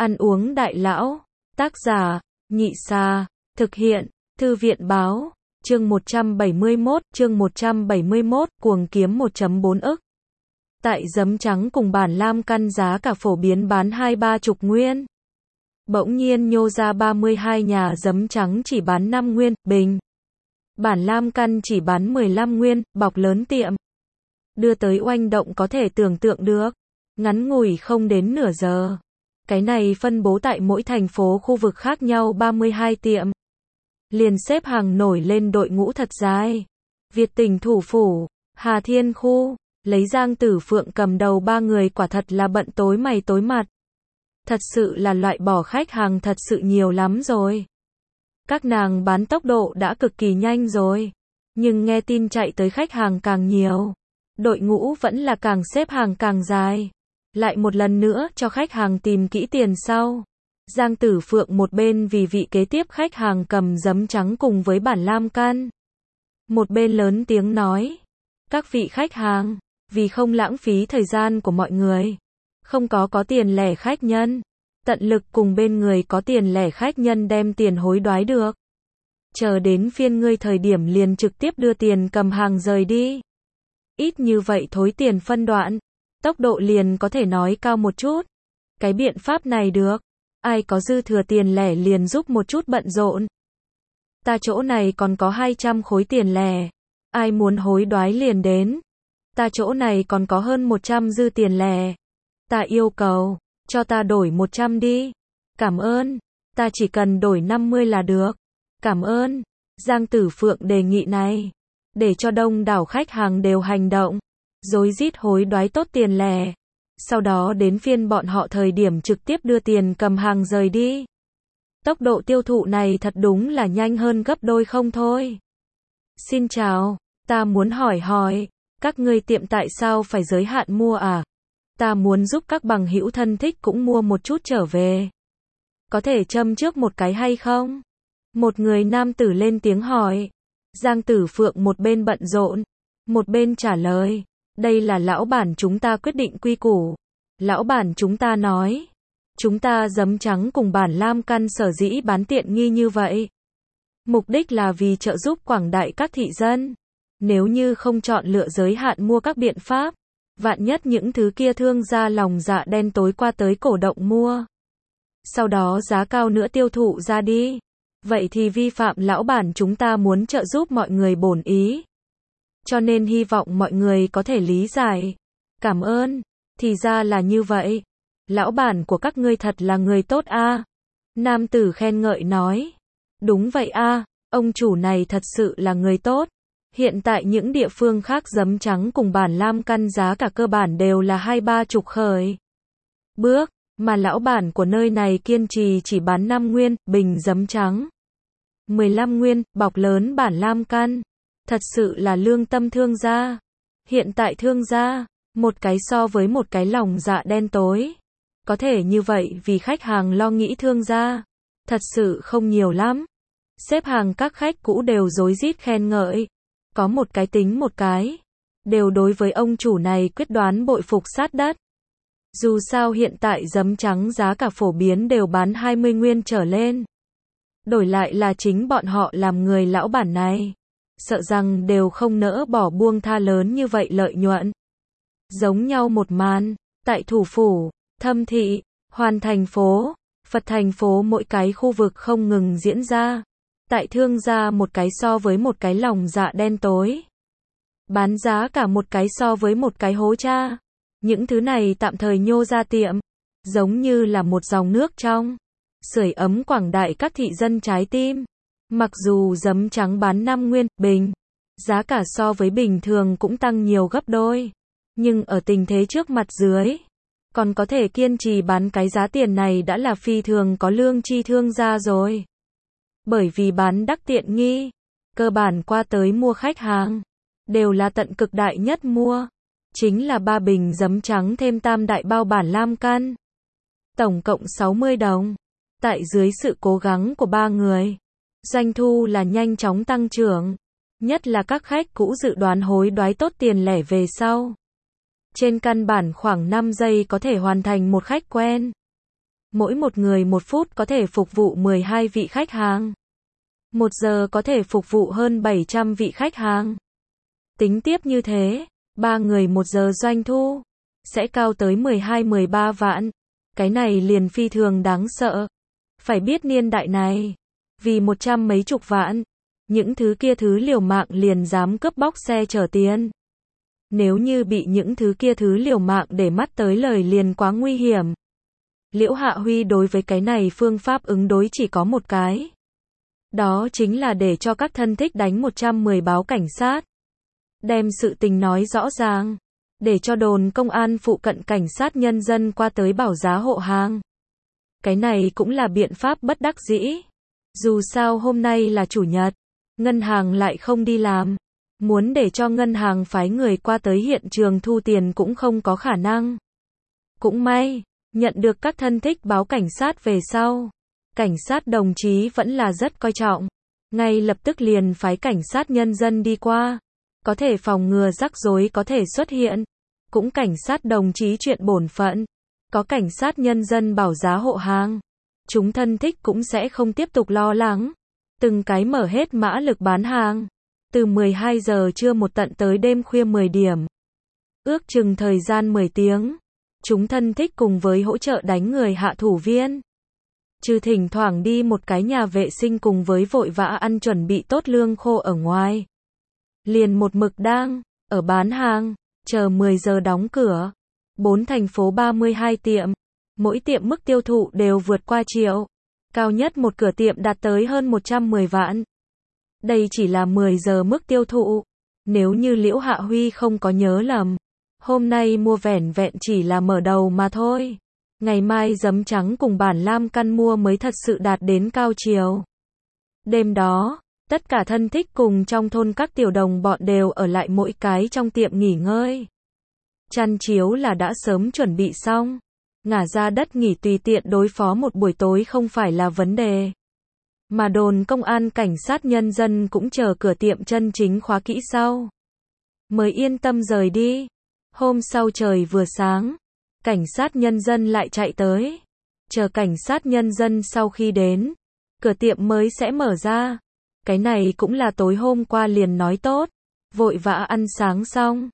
Ăn uống đại lão. Tác giả, Nhị Sa. Thực hiện, Thư viện báo. Chương 171, cuồng kiếm 1.4 ức. Tại giấm trắng cùng bản lam căn giá cả phổ biến bán 20-30 nguyên. Bỗng nhiên nhô ra 32 nhà giấm trắng chỉ bán 5 nguyên, bình. Bản lam căn chỉ bán 15 nguyên, bọc lớn tiệm. Đưa tới oanh động có thể tưởng tượng được. Ngắn ngủi không đến nửa giờ. Cái này phân bố tại mỗi thành phố khu vực khác nhau 32 tiệm. Liền xếp hàng nổi lên đội ngũ thật dài. Việt tỉnh thủ phủ, Hà Thiên khu, lấy Giang Tử Phượng cầm đầu 3 người quả thật là bận tối mày tối mặt. Thật sự là loại bỏ khách hàng thật sự nhiều lắm rồi. Các nàng bán tốc độ đã cực kỳ nhanh rồi. Nhưng nghe tin chạy tới khách hàng càng nhiều. Đội ngũ vẫn là càng xếp hàng càng dài. Lại một lần nữa cho khách hàng tìm kỹ tiền sau. Giang Tử Phượng một bên vì vị kế tiếp khách hàng cầm giấm trắng cùng với bản lam can. Một bên lớn tiếng nói. Các vị khách hàng, vì không lãng phí thời gian của mọi người. Không có tiền lẻ khách nhân. Tận lực cùng bên người có tiền lẻ khách nhân đem tiền hối đoái được. Chờ đến phiên ngươi thời điểm liền trực tiếp đưa tiền cầm hàng rời đi. Ít như vậy thối tiền phân đoạn. Tốc độ liền có thể nói cao một chút. Cái biện pháp này được. Ai có dư thừa tiền lẻ liền giúp một chút bận rộn. Ta chỗ này còn có 200 khối tiền lẻ. Ai muốn hối đoái liền đến. Ta chỗ này còn có hơn 100 dư tiền lẻ. Ta yêu cầu, cho ta đổi 100 đi. Cảm ơn. Ta chỉ cần đổi 50 là được. Cảm ơn. Giang Tử Phượng đề nghị này. Để cho đông đảo khách hàng đều hành động. Rối rít hối đoái tốt tiền lẻ. Sau đó đến phiên bọn họ thời điểm trực tiếp đưa tiền cầm hàng rời đi. Tốc độ tiêu thụ này thật đúng là nhanh hơn gấp đôi không thôi. Xin chào, ta muốn hỏi, các ngươi tiệm tại sao phải giới hạn mua à? Ta muốn giúp các bằng hữu thân thích cũng mua một chút trở về. Có thể châm trước một cái hay không? Một người nam tử lên tiếng hỏi. Giang Tử Phượng một bên bận rộn, một bên trả lời. Đây là lão bản chúng ta quyết định quy củ. Lão bản chúng ta nói. Chúng ta giấm trắng cùng bản lam căn sở dĩ bán tiện nghi như vậy. Mục đích là vì trợ giúp quảng đại các thị dân. Nếu như không chọn lựa giới hạn mua các biện pháp. Vạn nhất những thứ kia thương gia lòng dạ đen tối qua tới cổ động mua. Sau đó giá cao nữa tiêu thụ ra đi. Vậy thì vi phạm lão bản chúng ta muốn trợ giúp mọi người bổn ý. Cho nên hy vọng mọi người có thể lý giải. Cảm ơn. Thì ra là như vậy. Lão bản của các ngươi thật là người tốt a. Nam tử khen ngợi nói. Đúng vậy a, ông chủ này thật sự là người tốt. Hiện tại những địa phương khác giấm trắng cùng bản lam căn giá cả cơ bản đều là 20-30 khởi. Bước, mà lão bản của nơi này kiên trì chỉ bán 5 nguyên, bình giấm trắng. 15 nguyên, bọc lớn bản lam căn. Thật sự là lương tâm thương gia. Hiện tại thương gia, một cái so với một cái lòng dạ đen tối. Có thể như vậy vì khách hàng lo nghĩ thương gia. Thật sự không nhiều lắm. Xếp hàng các khách cũ đều rối rít khen ngợi. Có một cái tính một cái. Đều đối với ông chủ này quyết đoán bội phục sát đất. Dù sao hiện tại giấm trắng giá cả phổ biến đều bán 20 nguyên trở lên. Đổi lại là chính bọn họ làm người lão bản này. Sợ rằng đều không nỡ bỏ buông tha lớn như vậy lợi nhuận. Giống nhau một màn, tại thủ phủ, Thâm thị, Hoàn thành phố, Phật thành phố mỗi cái khu vực không ngừng diễn ra. Tại thương gia một cái so với một cái lòng dạ đen tối. Bán giá cả một cái so với một cái hố cha. Những thứ này tạm thời nhô ra tiệm. Giống như là một dòng nước trong. Sưởi ấm quảng đại các thị dân trái tim. Mặc dù giấm trắng bán 5 nguyên, bình. Giá cả so với bình thường cũng tăng nhiều gấp đôi. Nhưng ở tình thế trước mặt dưới. Còn có thể kiên trì bán cái giá tiền này đã là phi thường có lương chi thương gia rồi. Bởi vì bán đắt tiện nghi. Cơ bản qua tới mua khách hàng. Đều là tận cực đại nhất mua. Chính là 3 bình giấm trắng thêm tam đại bao bản lam căn. Tổng cộng 60 đồng. Tại dưới sự cố gắng của 3 người. Doanh thu là nhanh chóng tăng trưởng. Nhất là các khách cũ dự đoán hối đoái tốt tiền lẻ về sau. Trên căn bản khoảng 5 giây có thể hoàn thành một khách quen. Mỗi một người 1 phút có thể phục vụ 12 vị khách hàng. 1 giờ có thể phục vụ hơn 700 vị khách hàng. Tính tiếp như thế, 3 người 1 giờ doanh thu sẽ cao tới 12-13 vạn. Cái này liền phi thường đáng sợ. Phải biết niên đại này, vì 100 mấy chục vạn, những thứ kia thứ liều mạng liền dám cướp bóc xe chở tiền. Nếu như bị những thứ kia thứ liều mạng để mắt tới lời liền quá nguy hiểm. Liễu Hạ Huy đối với cái này phương pháp ứng đối chỉ có một cái. Đó chính là để cho các thân thích đánh 110 báo cảnh sát. Đem sự tình nói rõ ràng. Để cho đồn công an phụ cận cảnh sát nhân dân qua tới bảo giá hộ hàng. Cái này cũng là biện pháp bất đắc dĩ. Dù sao hôm nay là chủ nhật, ngân hàng lại không đi làm. Muốn để cho ngân hàng phái người qua tới hiện trường thu tiền cũng không có khả năng. Cũng may, nhận được các thân thích báo cảnh sát về sau. Cảnh sát đồng chí vẫn là rất coi trọng. Ngay lập tức liền phái cảnh sát nhân dân đi qua. Có thể phòng ngừa rắc rối có thể xuất hiện. Cũng cảnh sát đồng chí chuyện bổn phận. Có cảnh sát nhân dân bảo giá hộ hàng. Chúng thân thích cũng sẽ không tiếp tục lo lắng. Từng cái mở hết mã lực bán hàng. Từ 12 giờ trưa một tận tới đêm khuya 10 điểm. Ước chừng thời gian 10 tiếng. Chúng thân thích cùng với hỗ trợ đánh người hạ thủ viên. Trừ thỉnh thoảng đi một cái nhà vệ sinh cùng với vội vã ăn chuẩn bị tốt lương khô ở ngoài. Liền một mực đang ở bán hàng, chờ 10 giờ đóng cửa. 4 thành phố 32 tiệm, mỗi tiệm mức tiêu thụ đều vượt qua triệu. Cao nhất một cửa tiệm đạt tới hơn 110 vạn. Đây chỉ là 10 giờ mức tiêu thụ. Nếu như Liễu Hạ Huy không có nhớ lầm, hôm nay mua vẻn vẹn chỉ là mở đầu mà thôi. Ngày mai giấm trắng cùng bản lam căn mua mới thật sự đạt đến cao chiều. Đêm đó, tất cả thân thích cùng trong thôn các tiểu đồng bọn đều ở lại mỗi cái trong tiệm nghỉ ngơi. Chăn chiếu là đã sớm chuẩn bị xong. Ngả ra đất nghỉ tùy tiện đối phó một buổi tối không phải là vấn đề. Mà đồn công an cảnh sát nhân dân cũng chờ cửa tiệm chân chính khóa kỹ sau. Mới yên tâm rời đi. Hôm sau trời vừa sáng, cảnh sát nhân dân lại chạy tới. Chờ cảnh sát nhân dân sau khi đến, cửa tiệm mới sẽ mở ra. Cái này cũng là tối hôm qua liền nói tốt. Vội vã ăn sáng xong,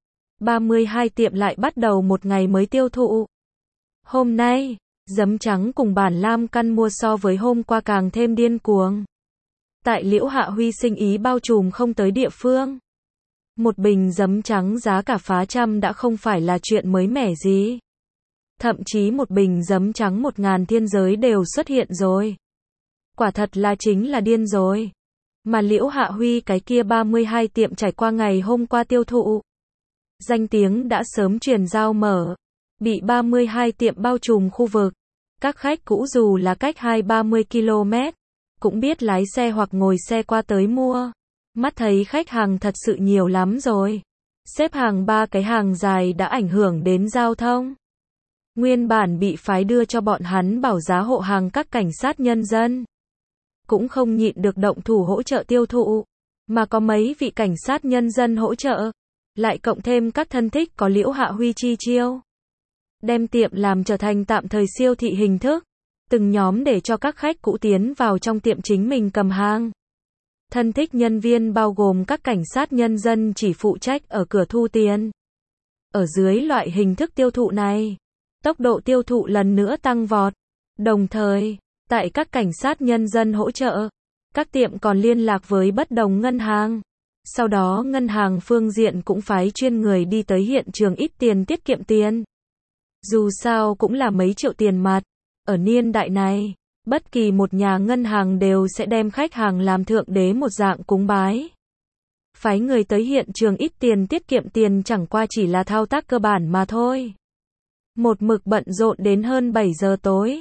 32 tiệm lại bắt đầu một ngày mới tiêu thụ. Hôm nay, giấm trắng cùng bản lam căn mua so với hôm qua càng thêm điên cuồng. Tại Liễu Hạ Huy sinh ý bao trùm không tới địa phương. Một bình giấm trắng giá cả phá trăm đã không phải là chuyện mới mẻ gì. Thậm chí một bình giấm trắng 1.000 thiên giới đều xuất hiện rồi. Quả thật là chính là điên rồi. Mà Liễu Hạ Huy cái kia 32 tiệm trải qua ngày hôm qua tiêu thụ. Danh tiếng đã sớm truyền giao mở. Bị 32 tiệm bao trùm khu vực. Các khách cũ dù là cách 20-30 km, cũng biết lái xe hoặc ngồi xe qua tới mua. Mắt thấy khách hàng thật sự nhiều lắm rồi. Xếp hàng 3 cái hàng dài đã ảnh hưởng đến giao thông. Nguyên bản bị phái đưa cho bọn hắn bảo giá hộ hàng các cảnh sát nhân dân. Cũng không nhịn được động thủ hỗ trợ tiêu thụ. Mà có mấy vị cảnh sát nhân dân hỗ trợ. Lại cộng thêm các thân thích có Liễu Hạ Huy chi chiêu. Đem tiệm làm trở thành tạm thời siêu thị hình thức. Từng nhóm để cho các khách cũ tiến vào trong tiệm chính mình cầm hàng. Thân thích nhân viên bao gồm các cảnh sát nhân dân chỉ phụ trách ở cửa thu tiền. Ở dưới loại hình thức tiêu thụ này, tốc độ tiêu thụ lần nữa tăng vọt. Đồng thời, tại các cảnh sát nhân dân hỗ trợ, các tiệm còn liên lạc với bất đồng ngân hàng. Sau đó ngân hàng phương diện cũng phái chuyên người đi tới hiện trường ít tiền tiết kiệm tiền. Dù sao cũng là mấy triệu tiền mặt. Ở niên đại này, bất kỳ một nhà ngân hàng đều sẽ đem khách hàng làm thượng đế một dạng cúng bái. Phái người tới hiện trường ít tiền tiết kiệm tiền chẳng qua chỉ là thao tác cơ bản mà thôi. Một mực bận rộn đến hơn 7 giờ tối.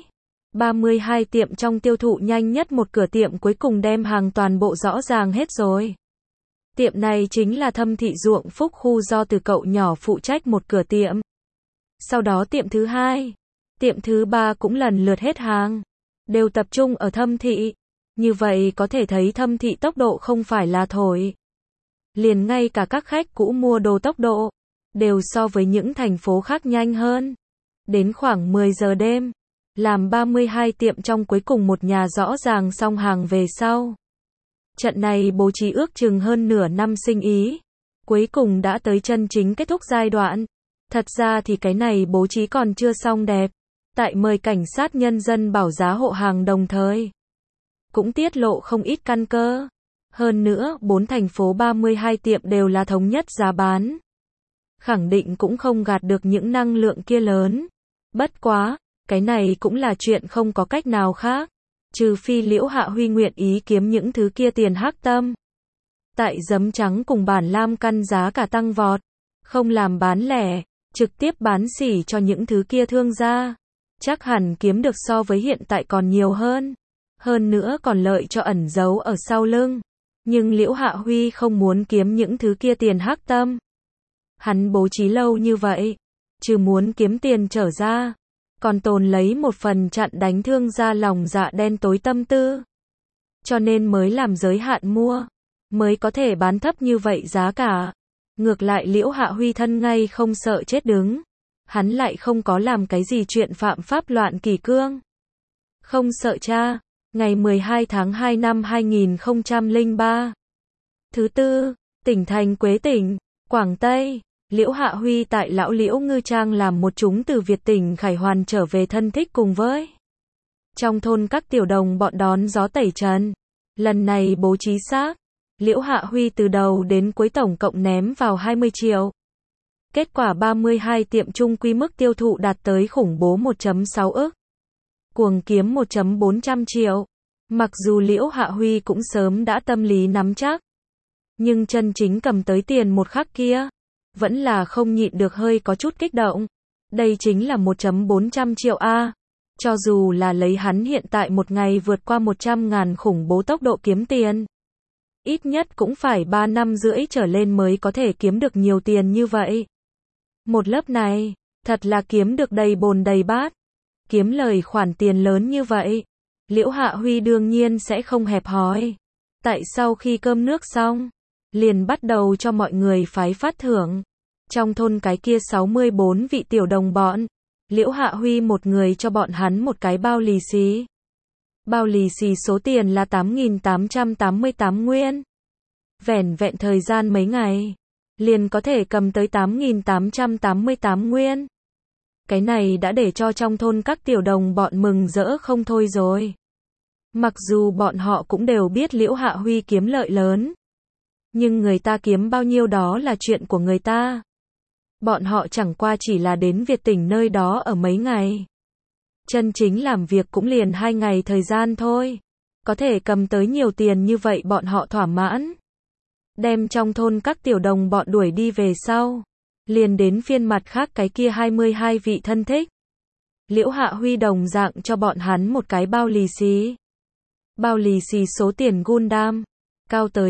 32 tiệm trong tiêu thụ nhanh nhất một cửa tiệm cuối cùng đem hàng toàn bộ rõ ràng hết rồi. Tiệm này chính là Thâm Thị Ruộng Phúc khu do từ cậu nhỏ phụ trách một cửa tiệm. Sau đó tiệm thứ 2, tiệm thứ 3 cũng lần lượt hết hàng. Đều tập trung ở Thâm Thị. Như vậy có thể thấy Thâm Thị tốc độ không phải là thổi. Liền ngay cả các khách cũ mua đồ tốc độ, đều so với những thành phố khác nhanh hơn. Đến khoảng 10 giờ đêm, làm 32 tiệm trong cuối cùng một nhà rõ ràng xong hàng về sau. Trận này bố trí ước chừng hơn nửa năm sinh ý, cuối cùng đã tới chân chính kết thúc giai đoạn. Thật ra thì cái này bố trí còn chưa xong đẹp, tại mời cảnh sát nhân dân bảo giá hộ hàng đồng thời cũng tiết lộ không ít căn cơ. Hơn nữa, 4 thành phố 32 tiệm đều là thống nhất giá bán. Khẳng định cũng không gạt được những năng lượng kia lớn. Bất quá, cái này cũng là chuyện không có cách nào khác. Trừ phi Liễu Hạ Huy nguyện ý kiếm những thứ kia tiền hắc tâm. Tại giấm trắng cùng bản lam căn giá cả tăng vọt. Không làm bán lẻ, trực tiếp bán xỉ cho những thứ kia thương gia. Chắc hẳn kiếm được so với hiện tại còn nhiều hơn. Hơn nữa còn lợi cho ẩn giấu ở sau lưng. Nhưng Liễu Hạ Huy không muốn kiếm những thứ kia tiền hắc tâm. Hắn bố trí lâu như vậy, trừ muốn kiếm tiền trở ra, còn tồn lấy một phần chặn đánh thương gia lòng dạ đen tối tâm tư. Cho nên mới làm giới hạn mua, mới có thể bán thấp như vậy giá cả. Ngược lại Liễu Hạ Huy thân ngay không sợ chết đứng. Hắn lại không có làm cái gì chuyện phạm pháp loạn kỷ cương. Không sợ cha. Ngày 12 tháng 2 năm 2003. Thứ tư, tỉnh thành Quế tỉnh, Quảng Tây. Liễu Hạ Huy tại lão Liễu Ngư Trang làm một chúng từ Việt tỉnh Khải Hoàn trở về thân thích cùng với trong thôn các tiểu đồng bọn đón gió tẩy trần. Lần này bố trí xác, Liễu Hạ Huy từ đầu đến cuối tổng cộng ném vào 20 triệu. Kết quả 32 tiệm chung quy mức tiêu thụ đạt tới khủng bố 1,6 ức. Cuồng kiếm 1,400 triệu. Mặc dù Liễu Hạ Huy cũng sớm đã tâm lý nắm chắc, nhưng chân chính cầm tới tiền một khắc kia, vẫn là không nhịn được hơi có chút kích động. Đây chính là 1,400 triệu A. Cho dù là lấy hắn hiện tại một ngày vượt qua 100.000 khủng bố tốc độ kiếm tiền, ít nhất cũng phải 3 năm rưỡi trở lên mới có thể kiếm được nhiều tiền như vậy. Một lớp này, thật là kiếm được đầy bồn đầy bát. Kiếm lời khoản tiền lớn như vậy, Liễu Hạ Huy đương nhiên sẽ không hẹp hòi. Tại sau khi cơm nước xong, liền bắt đầu cho mọi người phái phát thưởng. Trong thôn cái kia 64 vị tiểu đồng bọn, Liễu Hạ Huy một người cho bọn hắn một cái bao lì xì. Bao lì xì số tiền là 8.888 nguyên. Vẻn vẹn thời gian mấy ngày, liền có thể cầm tới 8.888 nguyên. Cái này đã để cho trong thôn các tiểu đồng bọn mừng rỡ không thôi rồi. Mặc dù bọn họ cũng đều biết Liễu Hạ Huy kiếm lợi lớn, nhưng người ta kiếm bao nhiêu đó là chuyện của người ta. Bọn họ chẳng qua chỉ là đến Việt tỉnh nơi đó ở mấy ngày. Chân chính làm việc cũng liền 2 ngày thời gian thôi. Có thể cầm tới nhiều tiền như vậy bọn họ thỏa mãn. Đem trong thôn các tiểu đồng bọn đuổi đi về sau, liền đến phiên mặt khác cái kia 22 vị thân thích. Liễu Hạ Huy đồng dạng cho bọn hắn một cái bao lì xì. Bao lì xì số tiền Gundam, cao tới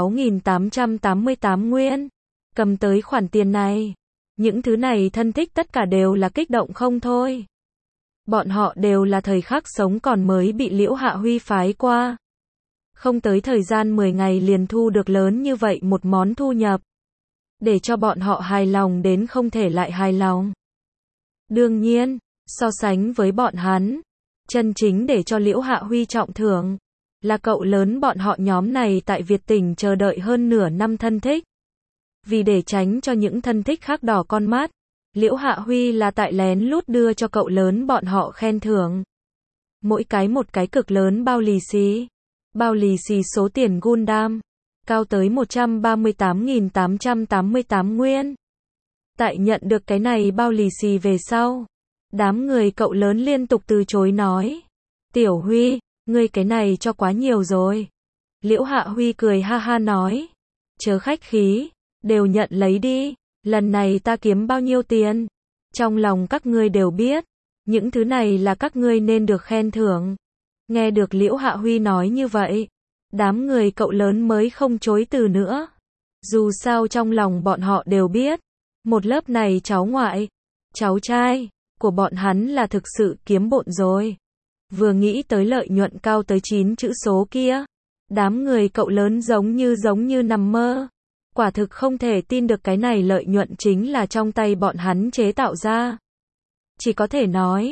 16.888 nguyên. Cầm tới khoản tiền này, những thứ này thân thích tất cả đều là kích động không thôi. Bọn họ đều là thời khắc sống còn mới bị Liễu Hạ Huy phái qua. Không tới thời gian 10 ngày liền thu được lớn như vậy một món thu nhập. Để cho bọn họ hài lòng đến không thể lại hài lòng. Đương nhiên, so sánh với bọn hắn, chân chính để cho Liễu Hạ Huy trọng thưởng, là cậu lớn bọn họ nhóm này tại Việt tỉnh chờ đợi hơn nửa năm thân thích. Vì để tránh cho những thân thích khác đỏ con mắt, Liễu Hạ Huy là tại lén lút đưa cho cậu lớn bọn họ khen thưởng. Mỗi cái một cái cực lớn bao lì xì. Bao lì xì số tiền Gundam, cao tới 138.888 nguyên. Tại nhận được cái này bao lì xì về sau, đám người cậu lớn liên tục từ chối nói. Tiểu Huy, ngươi cái này cho quá nhiều rồi. Liễu Hạ Huy cười ha ha nói. Chớ khách khí, đều nhận lấy đi. Lần này ta kiếm bao nhiêu tiền? Trong lòng các ngươi đều biết. Những thứ này là các ngươi nên được khen thưởng. Nghe được Liễu Hạ Huy nói như vậy, đám người cậu lớn mới không chối từ nữa. Dù sao trong lòng bọn họ đều biết, một lớp này cháu ngoại, cháu trai của bọn hắn là thực sự kiếm bộn rồi. Vừa nghĩ tới lợi nhuận cao tới 9 chữ số kia, đám người cậu lớn giống như nằm mơ. Quả thực không thể tin được cái này lợi nhuận chính là trong tay bọn hắn chế tạo ra. Chỉ có thể nói,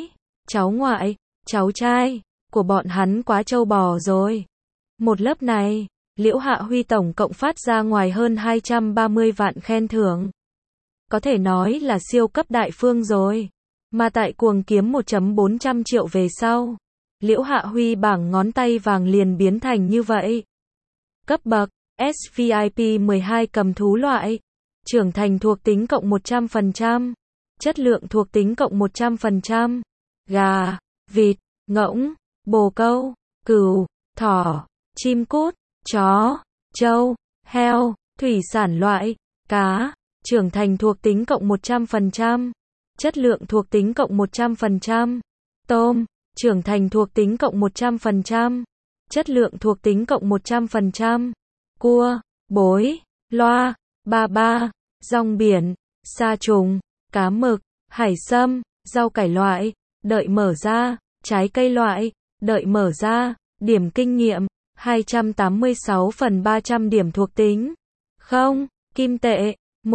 cháu ngoại, cháu trai của bọn hắn quá trâu bò rồi. Một lớp này, Liễu Hạ Huy tổng cộng phát ra ngoài hơn 230 vạn khen thưởng. Có thể nói là siêu cấp đại phương rồi. Mà tại cuồng kiếm 1.400 triệu về sau, Liễu Hạ Huy bảng ngón tay vàng liền biến thành như vậy. Cấp bậc SVIP 12 cầm thú loại, trưởng thành thuộc tính cộng 100%, chất lượng thuộc tính cộng 100%, gà, vịt, ngỗng, bồ câu, cừu, thỏ, chim cút, chó, trâu, heo, thủy sản loại, cá, trưởng thành thuộc tính cộng 100%, chất lượng thuộc tính cộng 100%, tôm, trưởng thành thuộc tính cộng 100%, chất lượng thuộc tính cộng 100%, cua, bối, loa, ba ba, rong biển, sa trùng, cá mực, hải sâm, rau cải loại, đợi mở ra, trái cây loại, đợi mở ra, điểm kinh nghiệm, 286 phần 300 điểm thuộc tính. Không, kim tệ,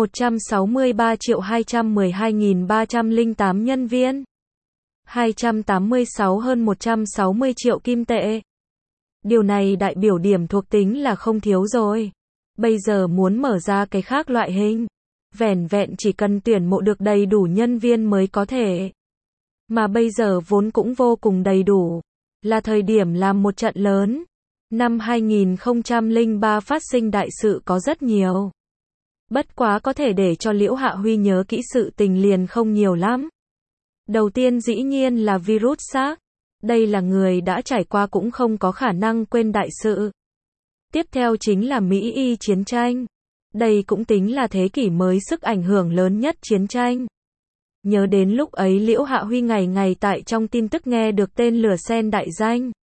163.212.308 nhân viên. 286 hơn 160 triệu kim tệ. Điều này đại biểu điểm thuộc tính là không thiếu rồi. Bây giờ muốn mở ra cái khác loại hình, vẻn vẹn chỉ cần tuyển mộ được đầy đủ nhân viên mới có thể. Mà bây giờ vốn cũng vô cùng đầy đủ, là thời điểm làm một trận lớn. Năm 2003 phát sinh đại sự có rất nhiều. Bất quá có thể để cho Liễu Hạ Huy nhớ kỹ sự tình liền không nhiều lắm. Đầu tiên dĩ nhiên là virus SARS. Đây là người đã trải qua cũng không có khả năng quên đại sự. Tiếp theo chính là Mỹ Y chiến tranh. Đây cũng tính là thế kỷ mới sức ảnh hưởng lớn nhất chiến tranh. Nhớ đến lúc ấy Liễu Hạ Huy ngày ngày tại trong tin tức nghe được tên lửa sen đại danh.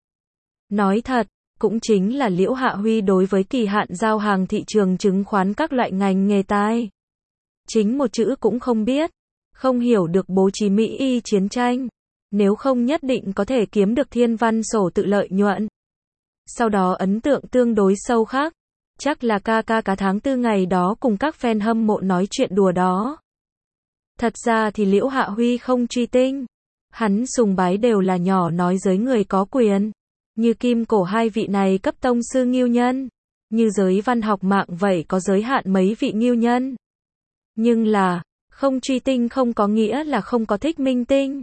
Nói thật, cũng chính là Liễu Hạ Huy đối với kỳ hạn giao hàng thị trường chứng khoán các loại ngành nghề tai. Chính một chữ cũng không biết, không hiểu được bố trí Mỹ Y chiến tranh. Nếu không nhất định có thể kiếm được thiên văn sổ tự lợi nhuận. Sau đó ấn tượng tương đối sâu khác, chắc là ca cả tháng 4 ngày đó cùng các fan hâm mộ nói chuyện đùa đó. Thật ra thì Liễu Hạ Huy không truy tinh. Hắn sùng bái đều là nhỏ nói giới người có quyền. Như kim cổ hai vị này cấp tông sư nghiêu nhân. Như giới văn học mạng vậy có giới hạn mấy vị nghiêu nhân. Nhưng là, không truy tinh không có nghĩa là không có thích minh tinh.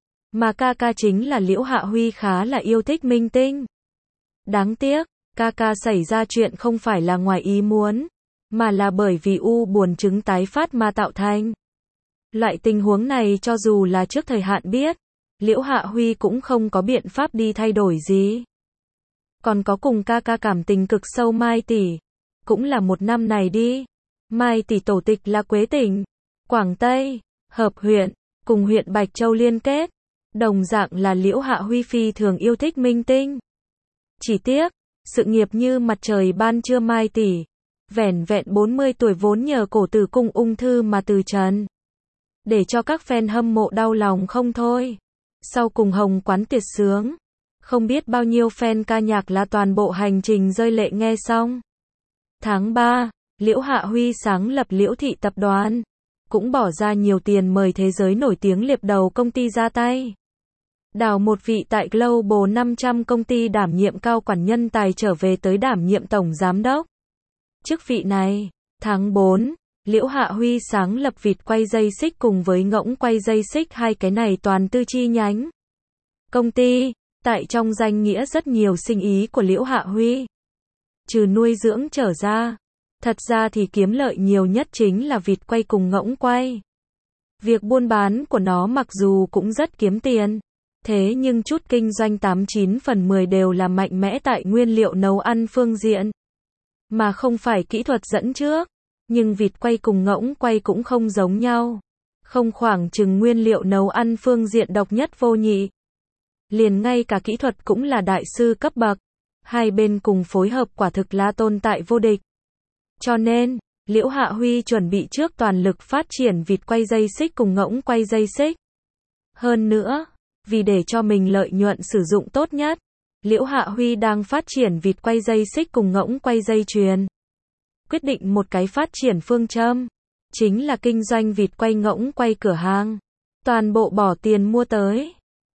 Mà ca chính là Liễu Hạ Huy khá là yêu thích minh tinh. Đáng tiếc, ca xảy ra chuyện không phải là ngoài ý muốn, mà là bởi vì u buồng trứng tái phát mà tạo thành. Loại tình huống này cho dù là trước thời hạn biết, Liễu Hạ Huy cũng không có biện pháp đi thay đổi gì. Còn có cùng ca cảm tình cực sâu Mai tỷ, cũng là một năm này đi. Mai tỷ tổ tịch là Quế tỉnh, Quảng Tây, Hợp huyện, cùng huyện Bạch Châu liên kết. Đồng dạng là Liễu Hạ Huy phi thường yêu thích minh tinh. Chỉ tiếc, sự nghiệp như mặt trời ban trưa Mai tỷ, vẻn vẹn 40 tuổi vốn nhờ cổ tử cung ung thư mà từ trần. Để cho các fan hâm mộ đau lòng không thôi. Sau cùng hồng quán tiệc sướng, không biết bao nhiêu fan ca nhạc là toàn bộ hành trình rơi lệ nghe xong. Tháng 3, Liễu Hạ Huy sáng lập Liễu Thị Tập đoàn, cũng bỏ ra nhiều tiền mời thế giới nổi tiếng liệp đầu công ty ra tay. Đào một vị tại Global 500 công ty đảm nhiệm cao quản nhân tài trở về tới đảm nhiệm tổng giám đốc. Chức vị này, tháng 4, Liễu Hạ Huy sáng lập vịt quay dây xích cùng với ngỗng quay dây xích, hai cái này toàn tư chi nhánh. Công ty, tại trong danh nghĩa rất nhiều sinh ý của Liễu Hạ Huy. Trừ nuôi dưỡng trở ra, thật ra thì kiếm lợi nhiều nhất chính là vịt quay cùng ngỗng quay. Việc buôn bán của nó mặc dù cũng rất kiếm tiền. Thế nhưng chút kinh doanh 89 phần 10 đều là mạnh mẽ tại nguyên liệu nấu ăn phương diện. Mà không phải kỹ thuật dẫn trước. Nhưng vịt quay cùng ngỗng quay cũng không giống nhau. Không khoảng chừng nguyên liệu nấu ăn phương diện độc nhất vô nhị. Liền ngay cả kỹ thuật cũng là đại sư cấp bậc. Hai bên cùng phối hợp quả thực là tồn tại vô địch. Cho nên, Liễu Hạ Huy chuẩn bị trước toàn lực phát triển vịt quay dây xích cùng ngỗng quay dây xích. Hơn nữa, vì để cho mình lợi nhuận sử dụng tốt nhất, Liễu Hạ Huy đang phát triển vịt quay dây xích cùng ngỗng quay dây chuyền. Quyết định một cái phát triển phương châm, chính là kinh doanh vịt quay ngỗng quay cửa hàng. Toàn bộ bỏ tiền mua tới.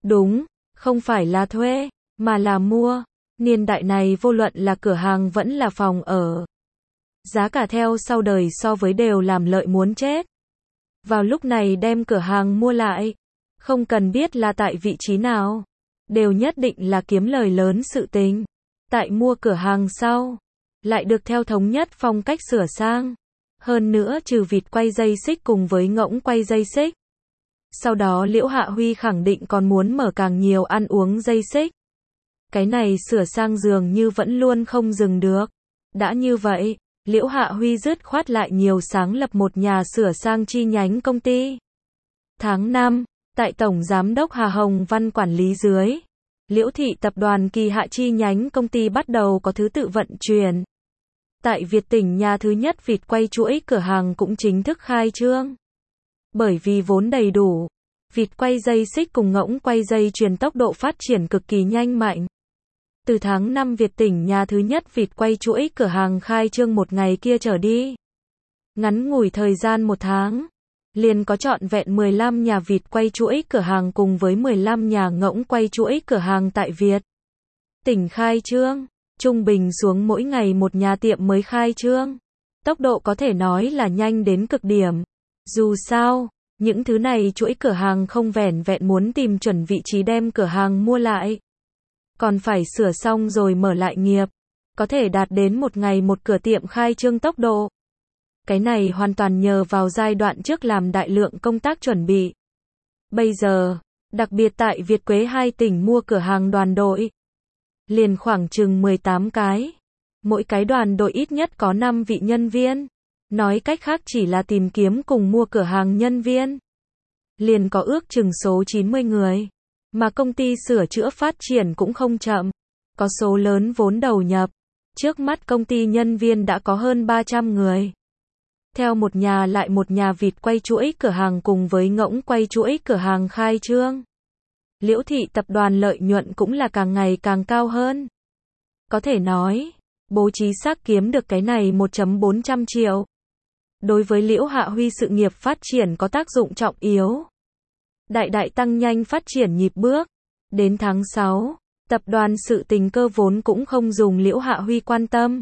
Đúng, không phải là thuê, mà là mua. Niên đại này vô luận là cửa hàng vẫn là phòng ở. Giá cả theo sau đời so với đều làm lợi muốn chết. Vào lúc này đem cửa hàng mua lại, không cần biết là tại vị trí nào, đều nhất định là kiếm lời lớn sự tình. Tại mua cửa hàng sau, lại được theo thống nhất phong cách sửa sang. Hơn nữa trừ vịt quay dây xích cùng với ngỗng quay dây xích. Sau đó Liễu Hạ Huy khẳng định còn muốn mở càng nhiều ăn uống dây xích. Cái này sửa sang dường như vẫn luôn không dừng được. Đã như vậy, Liễu Hạ Huy dứt khoát lại nhiều sáng lập một nhà sửa sang chi nhánh công ty. Tháng 5, tại Tổng Giám đốc Hà Hồng Văn quản lý dưới, Liễu Thị Tập đoàn Kỳ Hạ chi nhánh công ty bắt đầu có thứ tự vận chuyển. Tại Việt tỉnh nhà thứ nhất vịt quay chuỗi cửa hàng cũng chính thức khai trương. Bởi vì vốn đầy đủ, vịt quay dây xích cùng ngỗng quay dây chuyền tốc độ phát triển cực kỳ nhanh mạnh. Từ tháng 5 Việt tỉnh nhà thứ nhất vịt quay chuỗi cửa hàng khai trương một ngày kia trở đi. Ngắn ngủi thời gian một tháng, liền có trọn vẹn 15 nhà vịt quay chuỗi cửa hàng cùng với 15 nhà ngỗng quay chuỗi cửa hàng tại Việt tỉnh khai trương. Trung bình xuống mỗi ngày một nhà tiệm mới khai trương. Tốc độ có thể nói là nhanh đến cực điểm. Dù sao, những thứ này chuỗi cửa hàng không vẻn vẹn muốn tìm chuẩn vị trí đem cửa hàng mua lại, còn phải sửa xong rồi mở lại nghiệp, có thể đạt đến một ngày một cửa tiệm khai trương tốc độ. Cái này hoàn toàn nhờ vào giai đoạn trước làm đại lượng công tác chuẩn bị. Bây giờ, đặc biệt tại Việt Quế 2 tỉnh mua cửa hàng đoàn đội, liền khoảng chừng 18 cái. Mỗi cái đoàn đội ít nhất có 5 vị nhân viên. Nói cách khác chỉ là tìm kiếm cùng mua cửa hàng nhân viên, liền có ước chừng số 90 người. Mà công ty sửa chữa phát triển cũng không chậm, có số lớn vốn đầu nhập. Trước mắt công ty nhân viên đã có hơn 300 người. Theo một nhà lại một nhà vịt quay chuỗi cửa hàng cùng với ngỗng quay chuỗi cửa hàng khai trương, Liễu Thị Tập đoàn lợi nhuận cũng là càng ngày càng cao hơn. Có thể nói, bố trí xác kiếm được cái này 1.400 triệu. Đối với Liễu Hạ Huy sự nghiệp phát triển có tác dụng trọng yếu. Đại đại tăng nhanh phát triển nhịp bước. Đến tháng 6, tập đoàn sự tình cơ vốn cũng không dùng Liễu Hạ Huy quan tâm.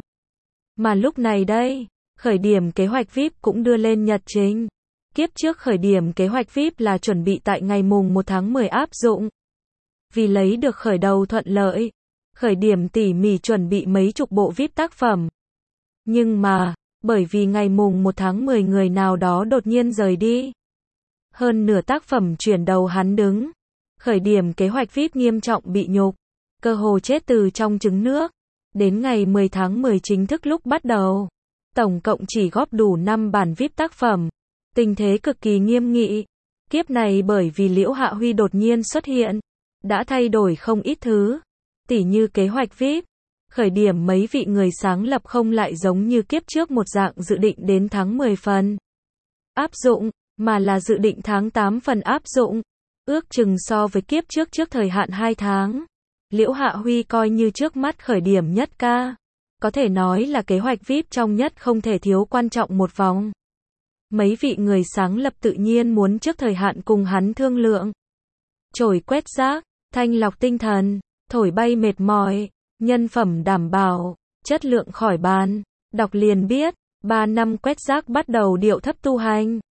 Mà lúc này đây, khởi điểm kế hoạch VIP cũng đưa lên nhật trình. Kiếp trước khởi điểm kế hoạch VIP là chuẩn bị tại ngày mùng 1 tháng 10 áp dụng. Vì lấy được khởi đầu thuận lợi, khởi điểm tỉ mỉ chuẩn bị mấy chục bộ VIP tác phẩm. Nhưng mà, bởi vì ngày mùng 1 tháng 10 người nào đó đột nhiên rời đi, hơn nửa tác phẩm chuyển đầu hắn đứng. Khởi điểm kế hoạch VIP nghiêm trọng bị nhục, cơ hồ chết từ trong trứng nước. Đến ngày 10 tháng 10 chính thức lúc bắt đầu, tổng cộng chỉ góp đủ 5 bản VIP tác phẩm. Tình thế cực kỳ nghiêm nghị. Kiếp này bởi vì Liễu Hạ Huy đột nhiên xuất hiện, đã thay đổi không ít thứ. Tỉ như kế hoạch VIP, khởi điểm mấy vị người sáng lập không lại giống như kiếp trước một dạng dự định đến tháng 10 phần áp dụng, mà là dự định tháng 8 phần áp dụng. Ước chừng so với kiếp trước thời hạn 2 tháng. Liễu Hạ Huy coi như trước mắt khởi điểm nhất ca. Có thể nói là kế hoạch VIP trong nhất không thể thiếu quan trọng một vòng. Mấy vị người sáng lập tự nhiên muốn trước thời hạn cùng hắn thương lượng. Chổi quét rác, thanh lọc tinh thần, thổi bay mệt mỏi, nhân phẩm đảm bảo, chất lượng khỏi bàn. Đọc liền biết, 3 năm quét rác bắt đầu điệu thấp tu hành.